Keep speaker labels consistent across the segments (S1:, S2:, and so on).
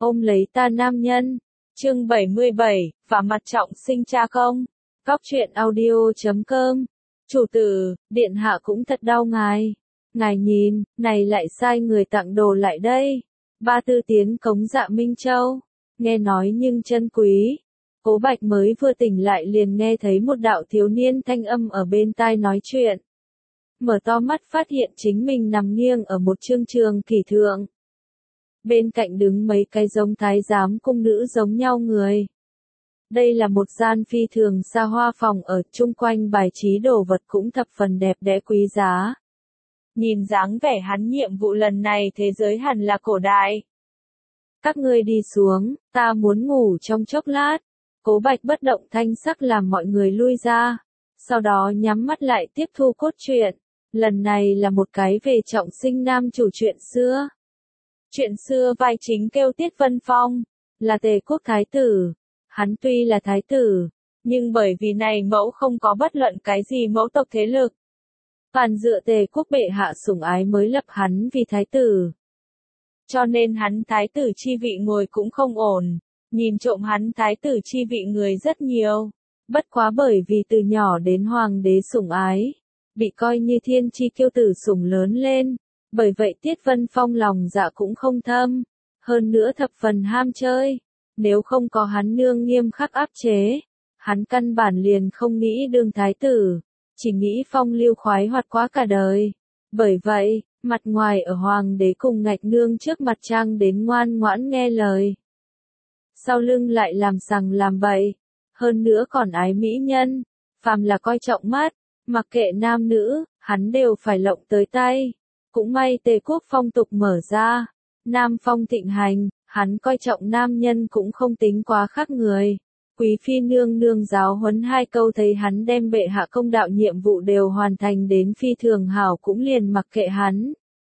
S1: ôm lấy ta nam nhân. Chương 77, và mặt trọng sinh cha không. Góc truyện audio.com. Chủ tử, điện hạ cũng thật đau ngài. Ngài nhìn, này lại sai người tặng đồ lại đây. Ba tư tiến cống Dạ Minh Châu. Nghe nói nhưng chân quý. Cố Bạch mới vừa tỉnh lại liền nghe thấy một đạo thiếu niên thanh âm ở bên tai nói chuyện. Mở to mắt phát hiện chính mình nằm nghiêng ở một chương trường kỷ thượng. Bên cạnh đứng mấy cái giống thái giám cung nữ giống nhau người. Đây là một gian phi thường xa hoa phòng ở chung quanh bài trí đồ vật cũng thập phần đẹp đẽ quý giá. Nhìn dáng vẻ hắn nhiệm vụ lần này thế giới hẳn là cổ đại. Các ngươi đi xuống, ta muốn ngủ trong chốc lát. Cố Bạch bất động thanh sắc làm mọi người lui ra. Sau đó nhắm mắt lại tiếp thu cốt truyện. Lần này là một cái về trọng sinh nam chủ chuyện xưa. Chuyện xưa vai chính kêu Tiết Vân Phong, là Tề quốc thái tử. Hắn tuy là thái tử, nhưng bởi vì này mẫu không có bất luận cái gì mẫu tộc thế lực. Toàn dựa Tề quốc bệ hạ sủng ái mới lập hắn vì thái tử. Cho nên hắn thái tử chi vị ngồi cũng không ổn, nhìn trộm hắn thái tử chi vị người rất nhiều. Bất quá bởi vì từ nhỏ đến hoàng đế sủng ái, bị coi như thiên chi kiêu tử sủng lớn lên. Bởi vậy Tiết Vân Phong lòng dạ cũng không thâm, hơn nữa thập phần ham chơi. Nếu không có hắn nương nghiêm khắc áp chế, hắn căn bản liền không nghĩ đương thái tử, chỉ nghĩ phong lưu khoái hoạt quá cả đời. Bởi vậy, mặt ngoài ở hoàng đế cùng ngạch nương trước mặt trang đến ngoan ngoãn nghe lời. Sau lưng lại làm sằng làm bậy, hơn nữa còn ái mỹ nhân, phàm là coi trọng mắt, mặc kệ nam nữ, hắn đều phải lộng tới tay. Cũng may Tề quốc phong tục mở ra, nam phong thịnh hành, hắn coi trọng nam nhân cũng không tính quá khác người. Quý phi nương nương giáo huấn hai câu thấy hắn đem bệ hạ công đạo nhiệm vụ đều hoàn thành đến phi thường hảo cũng liền mặc kệ hắn.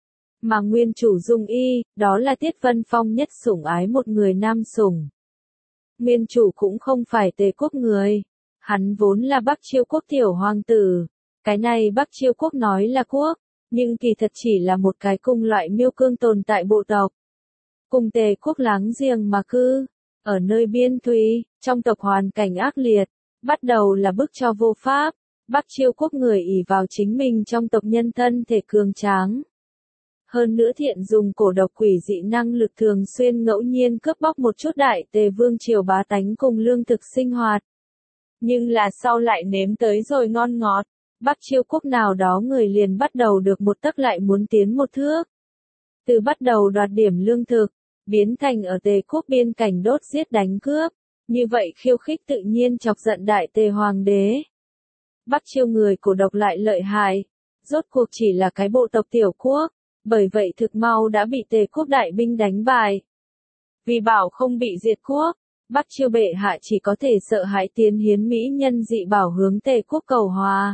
S1: Mà nguyên chủ Dung Y, đó là Tiết Vân Phong nhất sủng ái một người nam sủng. Nguyên chủ cũng không phải Tề quốc người, hắn vốn là Bắc Chiêu quốc tiểu hoàng tử. Cái này Bắc Chiêu quốc nói là quốc, nhưng kỳ thật chỉ là một cái cùng loại miêu cương tồn tại bộ tộc. Cùng Tề quốc láng giềng mà cư, ở nơi biên thùy, trong tộc hoàn cảnh ác liệt, bắt đầu là bức cho vô pháp, Bắc Chiêu quốc người ỷ vào chính mình trong tộc nhân thân thể cường tráng. Hơn nữa thiện dùng cổ độc quỷ dị năng lực thường xuyên ngẫu nhiên cướp bóc một chút đại Tề vương triều bá tánh cùng lương thực sinh hoạt. Nhưng là sau lại nếm tới rồi ngon ngọt. Bắc Chiêu quốc nào đó người liền bắt đầu được một tấc lại muốn tiến một thước. Từ bắt đầu đoạt điểm lương thực, biến thành ở Tề quốc biên cảnh đốt giết đánh cướp, như vậy khiêu khích tự nhiên chọc giận đại Tề hoàng đế. Bắc Chiêu người cổ độc lại lợi hại, rốt cuộc chỉ là cái bộ tộc tiểu quốc, bởi vậy thực mau đã bị Tề quốc đại binh đánh bại. Vì bảo không bị diệt quốc, Bắc Chiêu bệ hạ chỉ có thể sợ hãi tiến hiến mỹ nhân dị bảo hướng Tề quốc cầu hòa.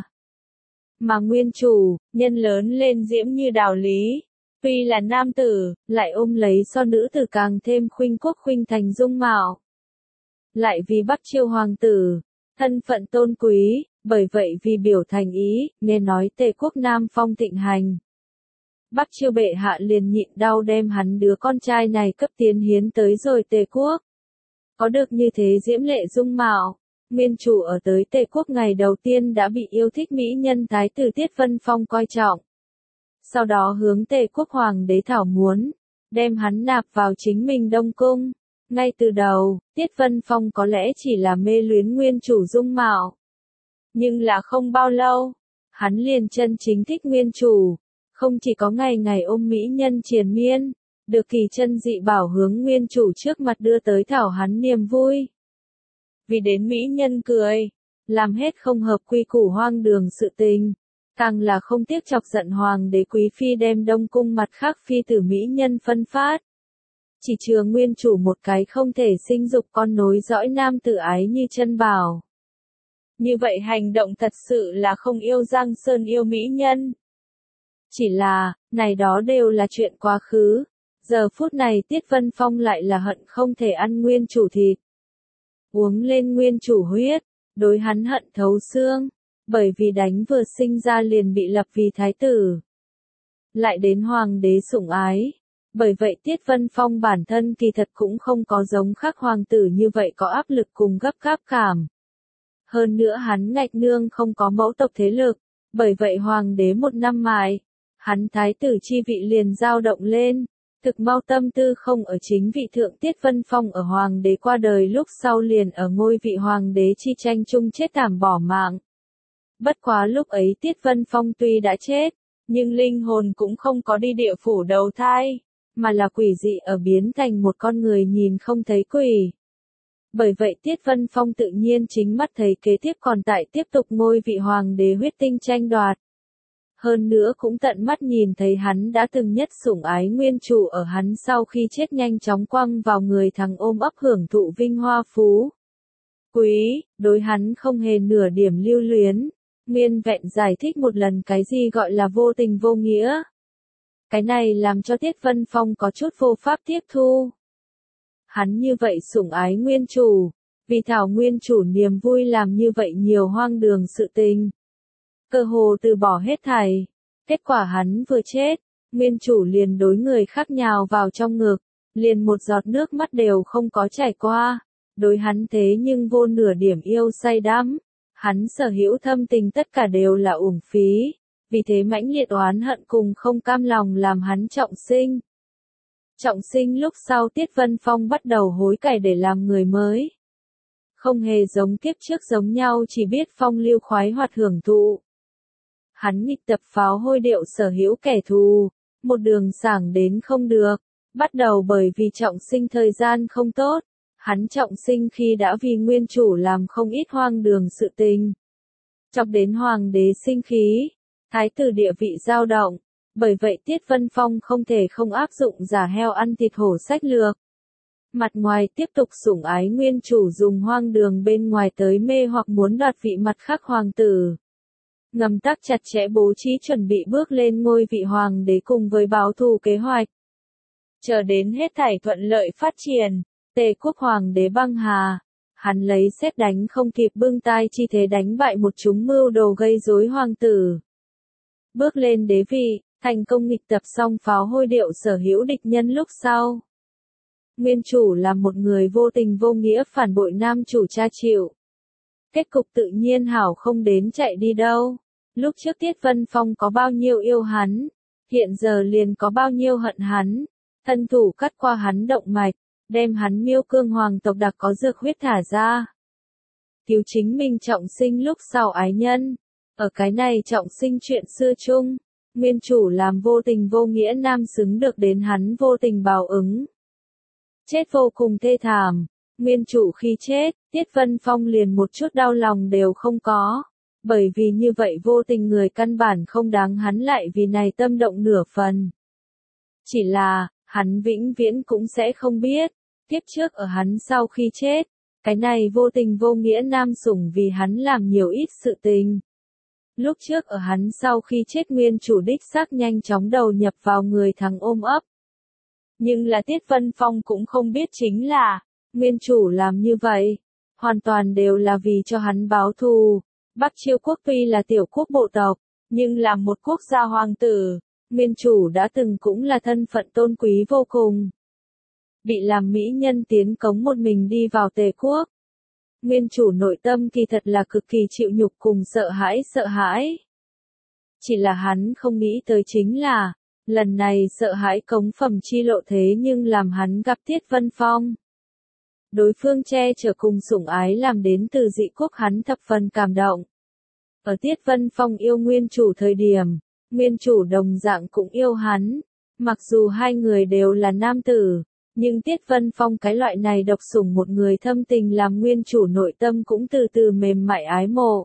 S1: Mà nguyên chủ, nhân lớn lên diễm như đào lý, tuy là nam tử, lại ôm lấy so nữ tử càng thêm khuynh quốc khuynh thành dung mạo. Lại vì Bắc Chiêu hoàng tử, thân phận tôn quý, bởi vậy vì biểu thành ý, nghe nói Tề quốc nam phong thịnh hành. Bắc Chiêu bệ hạ liền nhịn đau đem hắn đứa con trai này cấp tiến hiến tới rồi Tề quốc. Có được như thế diễm lệ dung mạo. Nguyên chủ ở tới Tề quốc ngày đầu tiên đã bị yêu thích mỹ nhân thái tử Tiết Vân Phong coi trọng. Sau đó hướng Tề quốc hoàng đế thảo muốn, đem hắn nạp vào chính mình Đông cung. Ngay từ đầu, Tiết Vân Phong có lẽ chỉ là mê luyến nguyên chủ dung mạo. Nhưng là không bao lâu, hắn liền chân chính thích nguyên chủ. Không chỉ có ngày ngày ôm mỹ nhân triền miên, được kỳ chân dị bảo hướng nguyên chủ trước mặt đưa tới thảo hắn niềm vui. Vì đến mỹ nhân cười, làm hết không hợp quy củ hoang đường sự tình, càng là không tiếc chọc giận hoàng đế quý phi đem Đông cung mặt khác phi tử mỹ nhân phân phát. Chỉ chừa nguyên chủ một cái không thể sinh dục con nối dõi nam tử ái như chân bảo. Như vậy hành động thật sự là không yêu Giang Sơn yêu mỹ nhân. Chỉ là, này đó đều là chuyện quá khứ. Giờ phút này Tiết Vân Phong lại là hận không thể ăn nguyên chủ thịt. Uống lên nguyên chủ huyết, đối hắn hận thấu xương, bởi vì đánh vừa sinh ra liền bị lập vì thái tử. Lại đến hoàng đế sủng ái, Bởi vậy Tiết Vân Phong bản thân kỳ thật cũng không có giống khác hoàng tử như vậy có áp lực cùng gấp gáp cảm. Hơn nữa hắn ngạch nương không có mẫu tộc thế lực, bởi vậy hoàng đế một năm mài, hắn thái tử chi vị liền dao động lên, thực mau tâm tư không ở chính vị thượng. Tiết Vân Phong ở hoàng đế qua đời lúc sau liền ở ngôi vị hoàng đế chi tranh chung chết thảm bỏ mạng. Bất quá lúc ấy Tiết Vân Phong tuy đã chết, nhưng linh hồn cũng không có đi địa phủ đầu thai, mà là quỷ dị ở biến thành một con người nhìn không thấy quỷ. Bởi vậy Tiết Vân Phong tự nhiên chính mắt thấy kế tiếp còn tại tiếp tục ngôi vị hoàng đế huyết tinh tranh đoạt. Hơn nữa cũng tận mắt nhìn thấy hắn đã từng nhất sủng ái nguyên chủ ở hắn sau khi chết nhanh chóng quăng vào người thằng ôm ấp hưởng thụ vinh hoa phú quý, đối hắn không hề nửa điểm lưu luyến, nguyên vẹn giải thích một lần cái gì gọi là vô tình vô nghĩa. Cái này làm cho Tiết Vân Phong có chút vô pháp tiếp thu. Hắn như vậy sủng ái nguyên chủ, vì thảo nguyên chủ niềm vui làm như vậy nhiều hoang đường sự tình. Cơ hồ từ bỏ hết thảy, kết quả hắn vừa chết, nguyên chủ liền đối người khác nhào vào trong ngực, liền một giọt nước mắt đều không có chảy qua, đối hắn thế nhưng vô nửa điểm yêu say đắm, hắn sở hữu thâm tình tất cả đều là uổng phí, vì thế mãnh liệt oán hận cùng không cam lòng làm hắn trọng sinh. Trọng sinh lúc sau Tiết Vân Phong bắt đầu hối cải để làm người mới. Không hề giống kiếp trước giống nhau chỉ biết phong lưu khoái hoạt hưởng thụ. Hắn nghịch tập pháo hôi điệu sở hữu kẻ thù, một đường sảng đến không được, bắt đầu bởi vì trọng sinh thời gian không tốt, hắn trọng sinh khi đã vì nguyên chủ làm không ít hoang đường sự tình. Chọc đến hoàng đế sinh khí, thái tử địa vị dao động, bởi vậy Tiết Vân Phong không thể không áp dụng giả heo ăn thịt hổ sách lược. Mặt ngoài tiếp tục sủng ái nguyên chủ dùng hoang đường bên ngoài tới mê hoặc muốn đoạt vị mặt khác hoàng tử. Ngầm tác chặt chẽ bố trí chuẩn bị bước lên ngôi vị hoàng đế cùng với báo thù kế hoạch. Chờ đến hết thảy thuận lợi phát triển, Tề quốc hoàng đế băng hà, hắn lấy sét đánh không kịp bưng tai chi thế đánh bại một chúng mưu đồ gây rối hoàng tử. Bước lên đế vị, thành công nghịch tập xong pháo hôi điệu sở hữu địch nhân lúc sau. Nguyên chủ là một người vô tình vô nghĩa phản bội nam chủ cha chịu. Kết cục tự nhiên hảo không đến chạy đi đâu. Lúc trước Tiết Vân Phong có bao nhiêu yêu hắn, hiện giờ liền có bao nhiêu hận hắn. Thân thủ cắt qua hắn động mạch, đem hắn miêu cương hoàng tộc đặc có dược huyết thả ra. Cứu chính mình trọng sinh lúc sau ái nhân. Ở cái này trọng sinh chuyện xưa chung, nguyên chủ làm vô tình vô nghĩa nam xứng được đến hắn vô tình báo ứng. Chết vô cùng thê thảm, nguyên chủ khi chết, Tiết Vân Phong liền một chút đau lòng đều không có, bởi vì như vậy vô tình người căn bản không đáng hắn lại vì này tâm động nửa phần. Chỉ là, hắn vĩnh viễn cũng sẽ không biết, kiếp trước ở hắn sau khi chết, cái này vô tình vô nghĩa nam sủng vì hắn làm nhiều ít sự tình. Lúc trước ở hắn sau khi chết nguyên chủ đích xác nhanh chóng đầu nhập vào người thằng ôm ấp. Nhưng là Tiết Vân Phong cũng không biết chính là, nguyên chủ làm như vậy, hoàn toàn đều là vì cho hắn báo thù. Bắc Chiêu quốc tuy là tiểu quốc bộ tộc, nhưng là một quốc gia hoàng tử, nguyên chủ đã từng cũng là thân phận tôn quý vô cùng. Bị làm mỹ nhân tiến cống một mình đi vào Tề quốc. Nguyên chủ nội tâm kỳ thật là cực kỳ chịu nhục cùng sợ hãi. Chỉ là hắn không nghĩ tới chính là, lần này sợ hãi cống phẩm chi lộ thế nhưng làm hắn gặp Tiết Vân Phong. Đối phương che chở cùng sủng ái làm đến từ dị quốc hắn thập phần cảm động. Ở Tiết Vân Phong yêu nguyên chủ thời điểm, nguyên chủ đồng dạng cũng yêu hắn. Mặc dù hai người đều là nam tử, nhưng Tiết Vân Phong cái loại này độc sủng một người thâm tình làm nguyên chủ nội tâm cũng từ từ mềm mại ái mộ.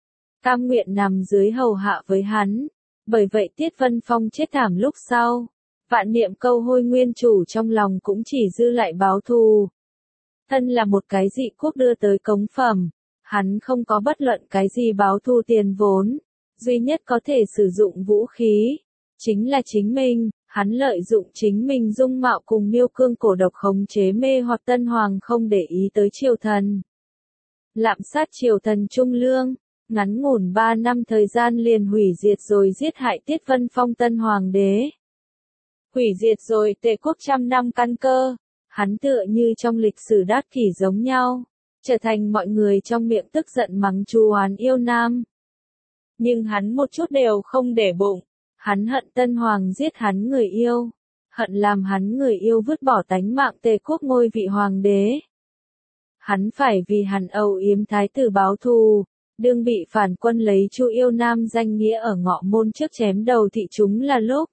S1: Cam nguyện nằm dưới hầu hạ với hắn. Bởi vậy Tiết Vân Phong chết thảm lúc sau. Vạn niệm câu hôi nguyên chủ trong lòng cũng chỉ dư lại báo thù. Thân là một cái dị quốc đưa tới cống phẩm. Hắn không có bất luận cái gì báo thù tiền vốn. Duy nhất có thể sử dụng vũ khí. Chính là chính mình. Hắn lợi dụng chính mình dung mạo cùng miêu cương cổ độc khống chế mê hoặc tân hoàng không để ý tới triều thần. Lạm sát triều thần trung lương, ngắn ngủn 3 năm thời gian liền hủy diệt rồi giết hại Tiết Vân Phong tân hoàng đế. hủy diệt rồi Tề quốc trăm năm căn cơ. Hắn tựa như trong lịch sử đát kỷ giống nhau, trở thành mọi người trong miệng tức giận mắng chu oán yêu nam. Nhưng hắn một chút đều không để bụng, hắn hận Tân Hoàng giết hắn người yêu, hận làm hắn người yêu vứt bỏ tánh mạng Tề quốc ngôi vị hoàng đế. Hắn phải vì hắn âu yếm thái tử báo thù, đương bị phản quân lấy chu yêu nam danh nghĩa ở Ngọ Môn trước chém đầu thị chúng là lúc.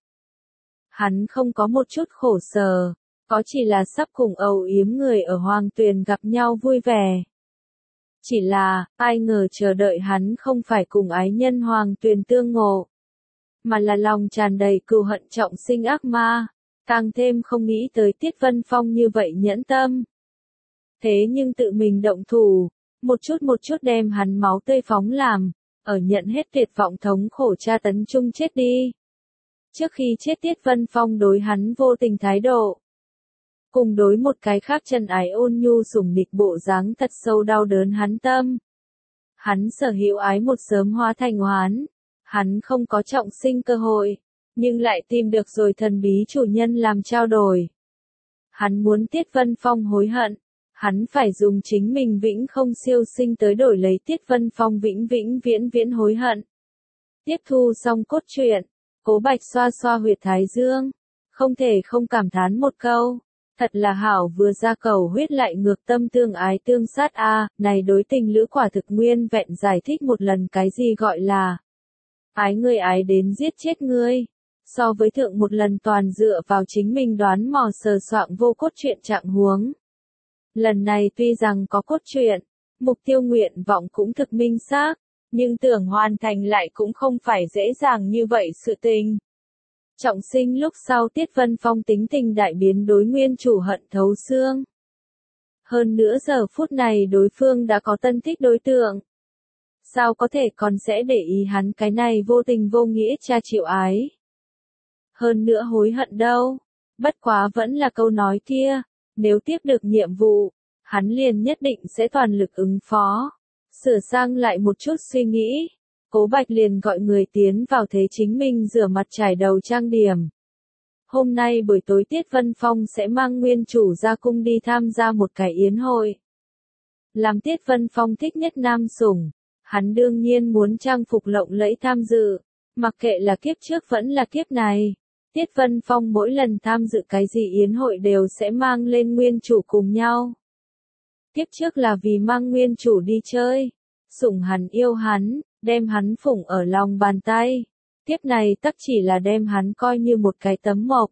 S1: Hắn không có một chút khổ sở, có chỉ là sắp cùng âu yếm người ở Hoàng Tuyền gặp nhau vui vẻ. Chỉ là, ai ngờ chờ đợi hắn không phải cùng ái nhân Hoàng Tuyền tương ngộ, mà là lòng tràn đầy cừu hận trọng sinh ác ma, càng thêm không nghĩ tới Tiết Vân Phong như vậy nhẫn tâm. Thế nhưng tự mình động thủ, một chút đem hắn máu tươi phóng làm, ở nhận hết tuyệt vọng thống khổ tra tấn chung chết đi. Trước khi chết Tiết Vân Phong đối hắn vô tình thái độ, cùng đối một cái khác chân ái ôn nhu sủng nịch bộ dáng thật sâu đau đớn hắn tâm. Hắn sở hữu ái một sớm hóa thành oán, hắn không có trọng sinh cơ hội, nhưng lại tìm được rồi thần bí chủ nhân làm trao đổi. Hắn muốn Tiết Vân Phong hối hận, hắn phải dùng chính mình vĩnh không siêu sinh tới đổi lấy Tiết Vân Phong vĩnh viễn hối hận. Tiếp thu xong cốt truyện, Cố Bạch xoa xoa huyệt thái dương, không thể không cảm thán một câu, thật là hảo vừa ra cầu huyết lại ngược tâm tương ái tương sát a, này đối tình lữ quả thực nguyên vẹn giải thích một lần cái gì gọi là ái ngươi ái đến giết chết ngươi, so với thượng một lần toàn dựa vào chính mình đoán mò sờ soạng vô cốt truyện trạng huống. Lần này tuy rằng có cốt truyện, mục tiêu nguyện vọng cũng thực minh xác, nhưng tưởng hoàn thành lại cũng không phải dễ dàng như vậy sự tình. Trọng sinh lúc sau Tiết Vân Phong tính tình đại biến đối nguyên chủ hận thấu xương. Hơn nữa giờ phút này đối phương đã có tân thích đối tượng. Sao có thể còn sẽ để ý hắn cái này vô tình vô nghĩa cha chịu ái. Hơn nữa hối hận đâu, bất quá vẫn là câu nói kia, nếu tiếp được nhiệm vụ, hắn liền nhất định sẽ toàn lực ứng phó. Sửa sang lại một chút suy nghĩ, Cố Bạch liền gọi người tiến vào thế chính mình rửa mặt trải đầu trang điểm. Hôm nay buổi tối Tiết Vân Phong sẽ mang nguyên chủ ra cung đi tham gia một cái yến hội. Làm Tiết Vân Phong thích nhất nam sủng, hắn đương nhiên muốn trang phục lộng lẫy tham dự, mặc kệ là kiếp trước vẫn là kiếp này. Tiết Vân Phong mỗi lần tham dự cái gì yến hội đều sẽ mang lên nguyên chủ cùng nhau. Kiếp trước là vì mang nguyên chủ đi chơi, sủng hắn yêu hắn, đem hắn phụng ở lòng bàn tay. Kiếp này tắc chỉ là đem hắn coi như một cái tấm mộc.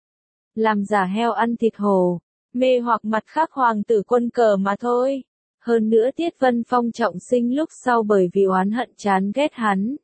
S1: Làm giả heo ăn thịt hổ, mê hoặc mặt khác hoàng tử quân cờ mà thôi. Hơn nữa Tiết Vân Phong trọng sinh lúc sau bởi vì oán hận chán ghét hắn.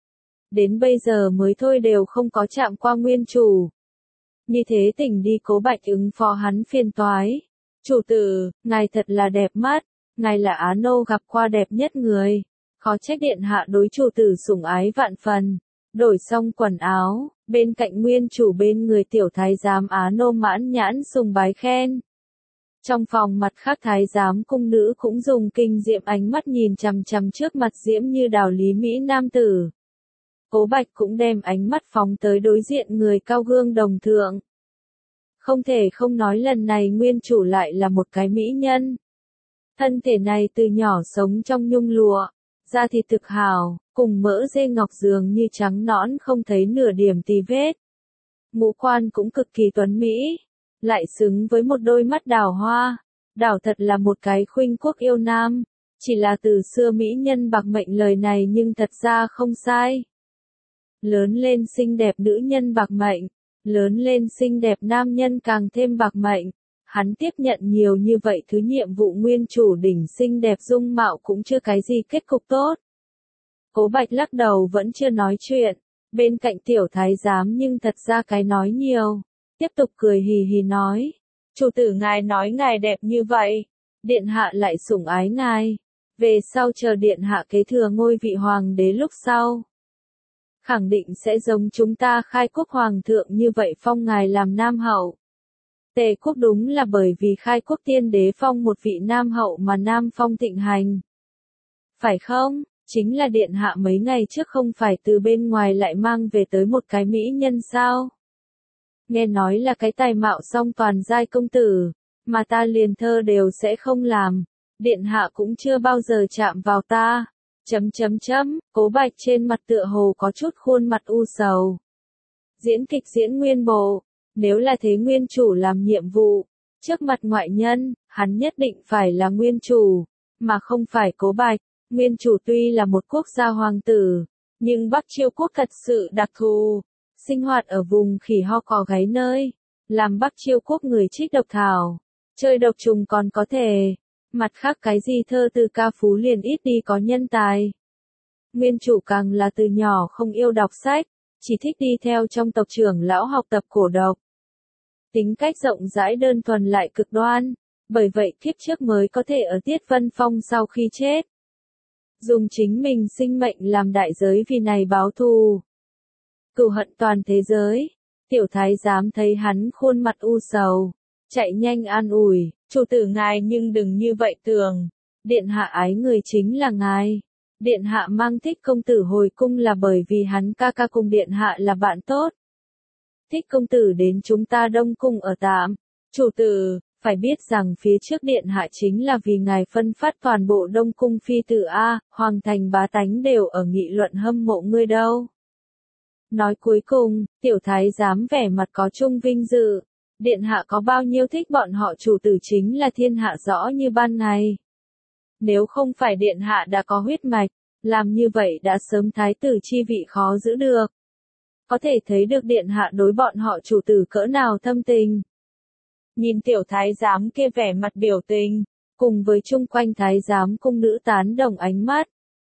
S1: Đến bây giờ mới thôi đều không có chạm qua nguyên chủ. Như thế tỉnh đi Cố Bạch ứng phó hắn phiền toái. Chủ tử, ngài thật là đẹp mắt, ngài là Á Nô gặp qua đẹp nhất người. Khó trách điện hạ đối chủ tử sủng ái vạn phần. Đổi xong quần áo, bên cạnh nguyên chủ bên người tiểu thái giám Á Nô mãn nhãn sùng bái khen. Trong phòng mặt khác thái giám cung nữ cũng dùng kinh diệm ánh mắt nhìn chằm chằm trước mặt diễm như đào lý Mỹ nam tử. Cố Bạch cũng đem ánh mắt phóng tới đối diện người cao gương đồng thượng. Không thể không nói lần này nguyên chủ lại là một cái mỹ nhân. Thân thể này từ nhỏ sống trong nhung lụa, da thịt thực hào, cùng mỡ dê ngọc dường như trắng nõn không thấy nửa điểm tì vết. Ngũ quan cũng cực kỳ tuấn mỹ, lại xứng với một đôi mắt đào hoa, đảo thật là một cái khuynh quốc yêu nam, chỉ là từ xưa mỹ nhân bạc mệnh lời này nhưng thật ra không sai. Lớn lên xinh đẹp nữ nhân bạc mệnh, lớn lên xinh đẹp nam nhân càng thêm bạc mệnh. Hắn tiếp nhận nhiều như vậy thứ nhiệm vụ nguyên chủ đỉnh xinh đẹp dung mạo cũng chưa cái gì kết cục tốt. Cố Bạch lắc đầu vẫn chưa nói chuyện, bên cạnh tiểu thái giám nhưng thật ra cái nói nhiều, tiếp tục cười hì hì nói. Chủ tử ngài nói ngài đẹp như vậy, điện hạ lại sủng ái ngài, về sau chờ điện hạ kế thừa ngôi vị hoàng đế lúc sau. Khẳng định sẽ giống chúng ta khai quốc hoàng thượng như vậy phong ngài làm nam hậu. Tề quốc đúng là bởi vì khai quốc tiên đế phong một vị nam hậu mà nam phong thịnh hành. Phải không? Chính là điện hạ mấy ngày trước không phải từ bên ngoài lại mang về tới một cái mỹ nhân sao? nghe nói là cái tài mạo song toàn giai công tử, mà ta liền thơ đều sẽ không làm, điện hạ cũng chưa bao giờ chạm vào ta. Cố Bạch trên mặt tựa hồ có chút khuôn mặt u sầu. Diễn kịch diễn nguyên bộ, nếu là thế nguyên chủ làm nhiệm vụ, trước mặt ngoại nhân, hắn nhất định phải là nguyên chủ, mà không phải Cố Bạch. Nguyên chủ tuy là một quốc gia hoàng tử, nhưng Bắc Chiêu quốc thật sự đặc thù, sinh hoạt ở vùng khỉ ho cò gáy nơi, làm Bắc Chiêu quốc người trích độc thảo, chơi độc trùng còn có thể, mặt khác cái gì thơ từ ca phú liền ít đi có nhân tài. Nguyên chủ càng là từ nhỏ không yêu đọc sách, chỉ thích đi theo trong tộc trưởng lão học tập cổ độc. Tính cách rộng rãi đơn thuần lại cực đoan, bởi vậy kiếp trước mới có thể ở Tiết Vân Phong sau khi chết, dùng chính mình sinh mệnh làm đại giới vì này báo thù. Cừu hận toàn thế giới, tiểu thái giám thấy hắn khuôn mặt u sầu, chạy nhanh an ủi, chủ tử ngài nhưng đừng như vậy tưởng, điện hạ ái người chính là ngài. Điện hạ mang Thích công tử hồi cung là bởi vì hắn ca ca cùng điện hạ là bạn tốt. Thích công tử đến chúng ta Đông cung ở tạm, chủ tử, phải biết rằng phía trước điện hạ chính là vì ngài phân phát toàn bộ Đông cung phi tử A, hoàng thành bá tánh đều ở nghị luận hâm mộ ngươi đâu. Nói cuối cùng, tiểu thái giám vẻ mặt có chung vinh dự, điện hạ có bao nhiêu thích bọn họ chủ tử chính là thiên hạ rõ như ban ngày. Nếu không phải điện hạ đã có huyết mạch, làm như vậy đã sớm thái tử chi vị khó giữ được. Có thể thấy được điện hạ đối bọn họ chủ tử cỡ nào thâm tình. Nhìn tiểu thái giám kia vẻ mặt biểu tình, cùng với chung quanh thái giám cung nữ tán đồng ánh mắt.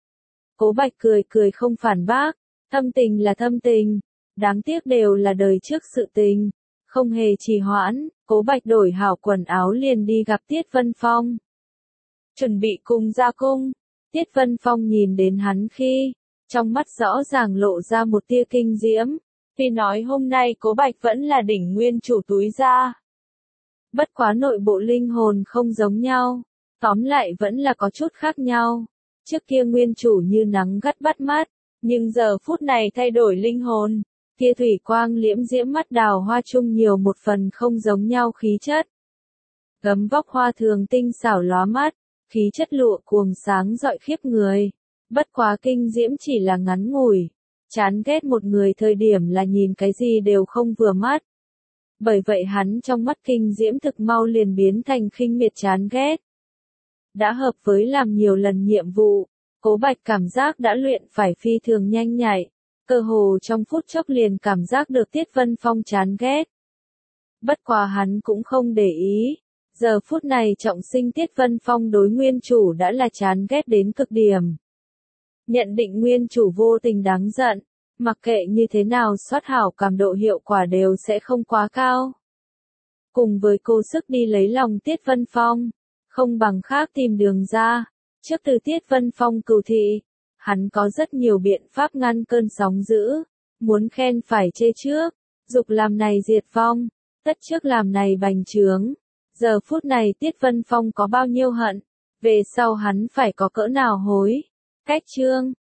S1: Cố Bạch cười cười không phản bác, thâm tình là thâm tình, đáng tiếc đều là đời trước sự tình, không hề trì hoãn, Cố Bạch đổi hảo quần áo liền đi gặp Tiết Vân Phong. Chuẩn bị cùng ra cung, Tiết Vân Phong nhìn đến hắn khi, trong mắt rõ ràng lộ ra một tia kinh diễm, vì nói hôm nay Cố Bạch vẫn là đỉnh nguyên chủ túi ra. Bất quá nội bộ linh hồn không giống nhau, tóm lại vẫn là có chút khác nhau. Trước kia nguyên chủ như nắng gắt bắt mắt, nhưng giờ phút này thay đổi linh hồn, kia thủy quang liễm diễm mắt đào hoa chung nhiều một phần không giống nhau khí chất. Gấm vóc hoa thường tinh xảo lóa mắt, khí chất lụa cuồng sáng rọi khiếp người. Bất quá kinh diễm chỉ là ngắn ngủi, chán ghét một người thời điểm là nhìn cái gì đều không vừa mắt. Bởi vậy hắn trong mắt kinh diễm thực mau liền biến thành khinh miệt chán ghét. Đã hợp với làm nhiều lần nhiệm vụ, Cố Bạch cảm giác đã luyện phải phi thường nhanh nhạy, cơ hồ trong phút chốc liền cảm giác được Tiết Vân Phong chán ghét. Bất quá hắn cũng không để ý, giờ phút này trọng sinh Tiết Vân Phong đối nguyên chủ đã là chán ghét đến cực điểm. Nhận định nguyên chủ vô tình đáng giận, mặc kệ như thế nào soát hảo cảm độ hiệu quả đều sẽ không quá cao. Cùng với cố sức đi lấy lòng Tiết Vân Phong, không bằng khác tìm đường ra, trước từ Tiết Vân Phong cừu thị, hắn có rất nhiều biện pháp ngăn cơn sóng dữ, muốn khen phải chê trước, dục làm này diệt vong, tất trước làm này bành trướng. Giờ phút này Tiết Vân Phong có bao nhiêu hận, về sau hắn phải có cỡ nào hối. Cách chương